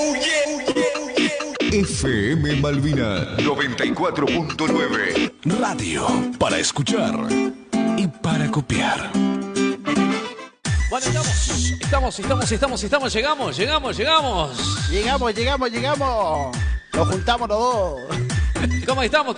FM Malvina 94.9. Radio para escuchar y para copiar. Bueno, estamos, llegamos. Nos juntamos los dos. ¿Cómo estamos?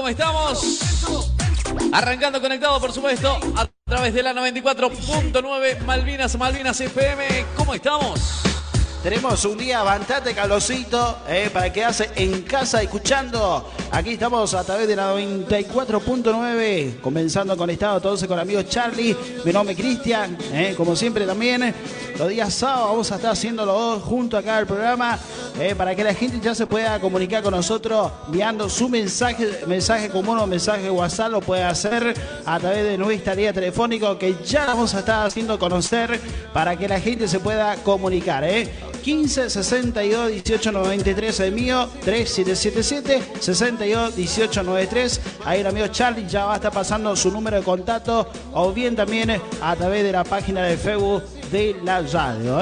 Arrancando conectado, por supuesto, a través de la 94.9 Malvinas FM. ¿Cómo estamos? Tenemos un día bastante calorcito para quedarse en casa escuchando. Aquí estamos a través de la 94.9, comenzando conectado todos con amigos Charlie, mi nombre es Cristian, como siempre también. Los días sábados vamos a estar haciendo los dos juntos acá el programa para que la gente ya se pueda comunicar con nosotros enviando su mensaje común o mensaje WhatsApp. Lo puede hacer a través de nuestra línea telefónica que ya vamos a estar haciendo conocer para que la gente se pueda comunicar. 15 62 18 93 el mío, 3777 62 18 93. Ahí el amigo Charlie ya va a estar pasando su número de contacto o bien también a través de la página de Facebook de la radio.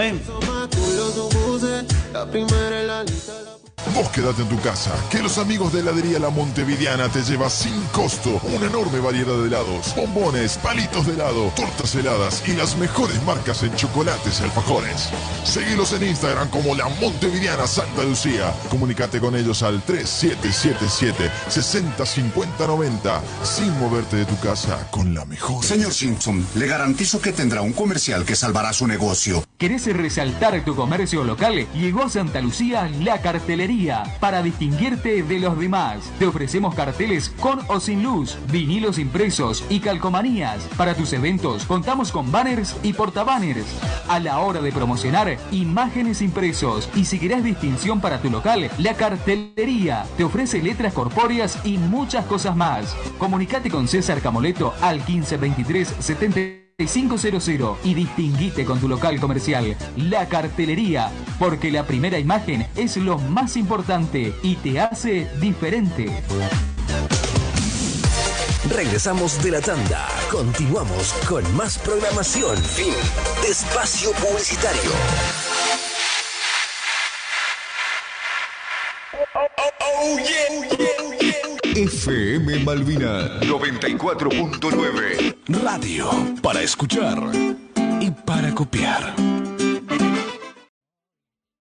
Vos quedate en tu casa, que los amigos de heladería La Montevidiana te lleva sin costo una enorme variedad de helados, bombones, palitos de helado, tortas heladas y las mejores marcas en chocolates y alfajores. Seguilos en Instagram como La Montevidiana Santa Lucía. Comunicate con ellos al 3777 605090 sin moverte de tu casa con la mejor. Señor Simpson, le garantizo que tendrá un comercial que salvará su negocio. ¿Querés resaltar tu comercio local? Llegó a Santa Lucía La Cartelería. Para distinguirte de los demás, te ofrecemos carteles con o sin luz, vinilos impresos y calcomanías. Para tus eventos contamos con banners y portabanners. A la hora de promocionar, imágenes impresos. Y si querés distinción para tu local, La Cartelería te ofrece letras corpóreas y muchas cosas más. Comunicate con César Camoleto al 1523 7500 y distinguite con tu local comercial. La Cartelería, porque la primera imagen es lo más importante y te hace diferente. Regresamos de la tanda. Continuamos con más programación. Fin de espacio publicitario. FM Malvina 94.9. Radio para escuchar y para copiar.